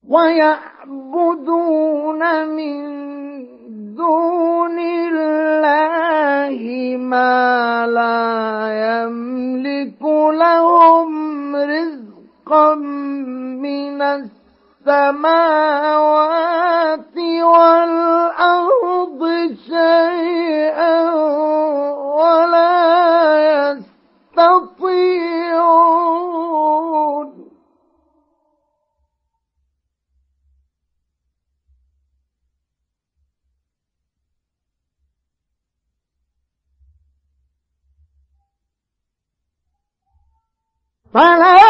ويعبدون من دون الله ما لا يملك لهم رزقا من السماوات والأرض شيئا ولا يستطيعون. فلا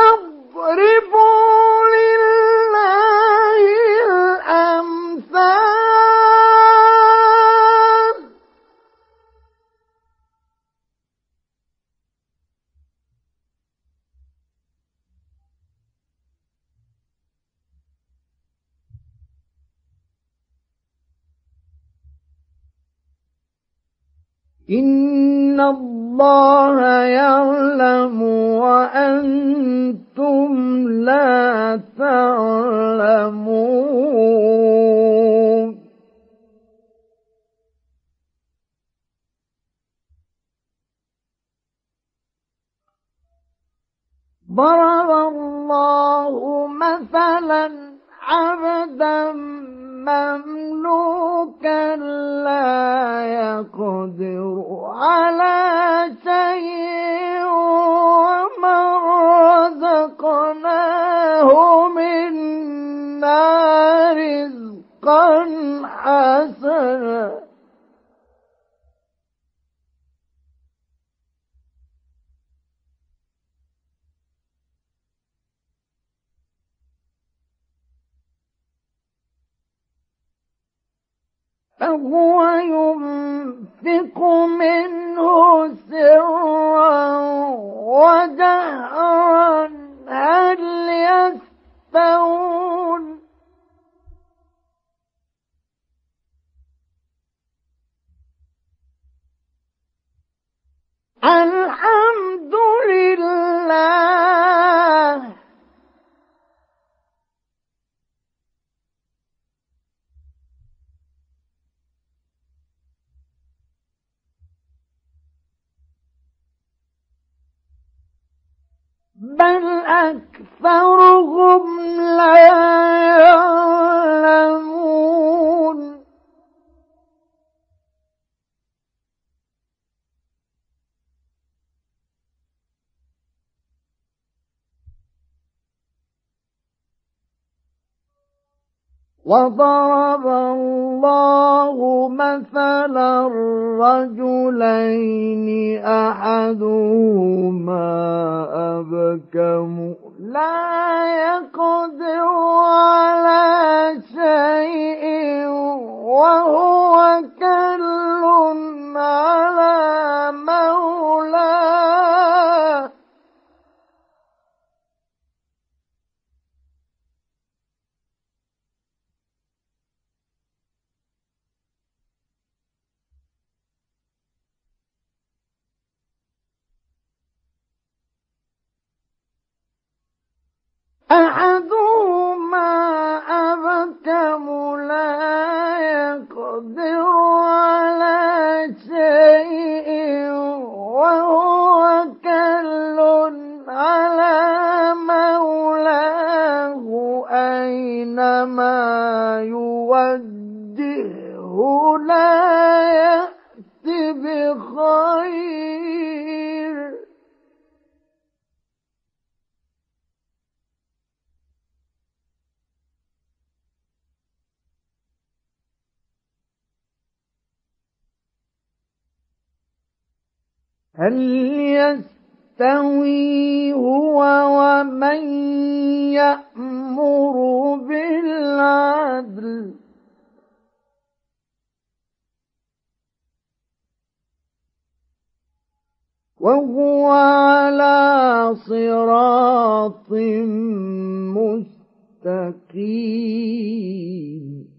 تضربوا لله الأمثال إن الله يعلم وأنتم لا تعلمون. ضرب الله مثلا عبدا مملوكا لا يقدر على شيء ومن رزقناه منا رزقا حسنا فهو ينفق منه سرا وجهرا هل يستوون الحمد لله بل أكثرهم لا يعلمون. وضرب الله مثلا رجلين أحدهما أبكم لا يقدر على شيء وهو كل على مولاه أحدهما أبكم لا يقدر على شيء وهو كل على مولاه أينما يوجهه لا يأتي بخير. هل يستوي هو ومن يأمر بالعدل وهو على صراط مستقيم.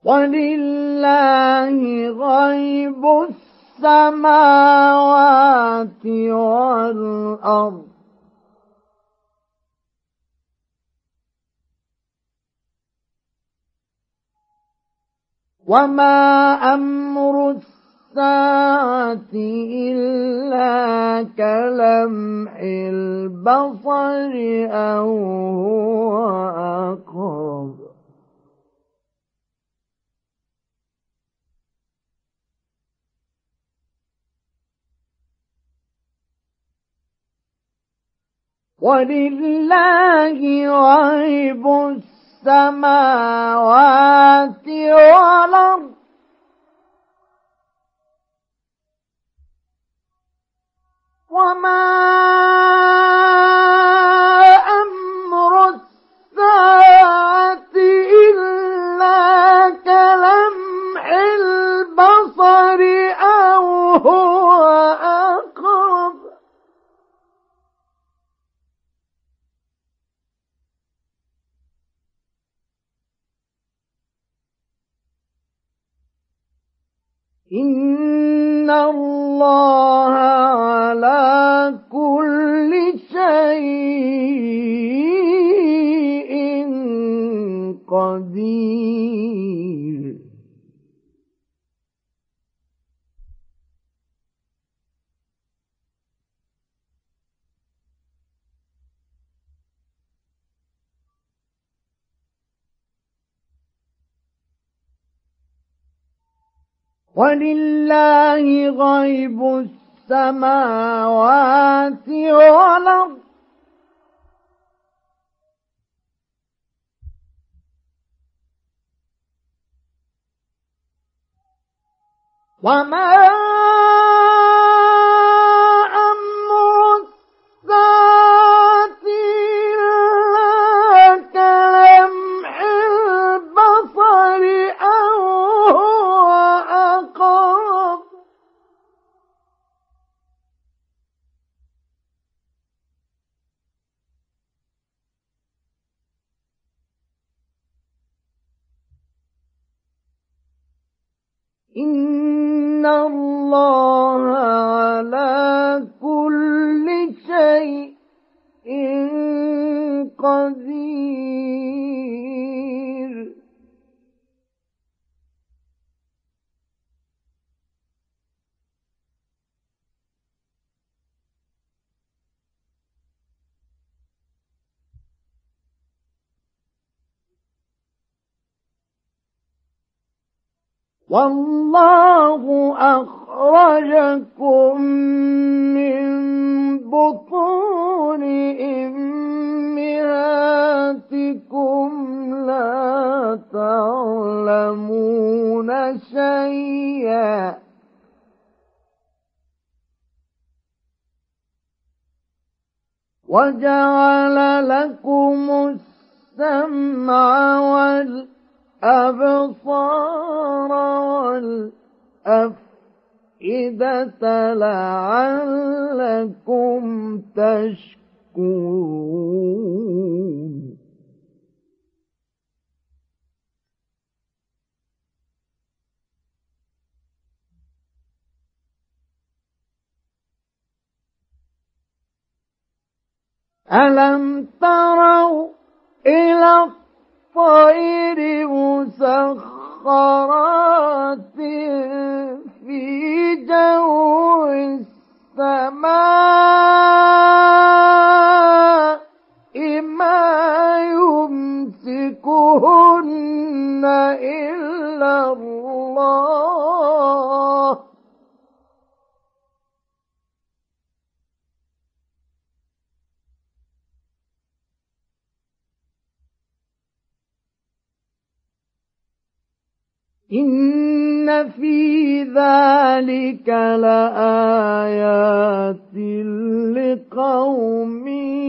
ولله غيب السماوات والأرض وما أمر الساعة إلا كلمح البصر أو هو أقرب ولله غيب السماوات والأرض وما أمر الساعة إلا كلمح البصر أو هو أقرب إن الله على كل شيء قدير ولله غيب السماوات والأرض وما أمر الساعة إلا كلمح البصر أو هو أقرب إن الله على كل شيء قدير والله أخرجكم من بطون أمهاتكم لا تعلمون شيئا وجعل لكم السمع والأبصار والأفئدة لعلكم تشكرون ألم تروا إلى الطير مسخرات في جو السماء ما يمسكهن إلا الله إن في ذلك لآيات لقوم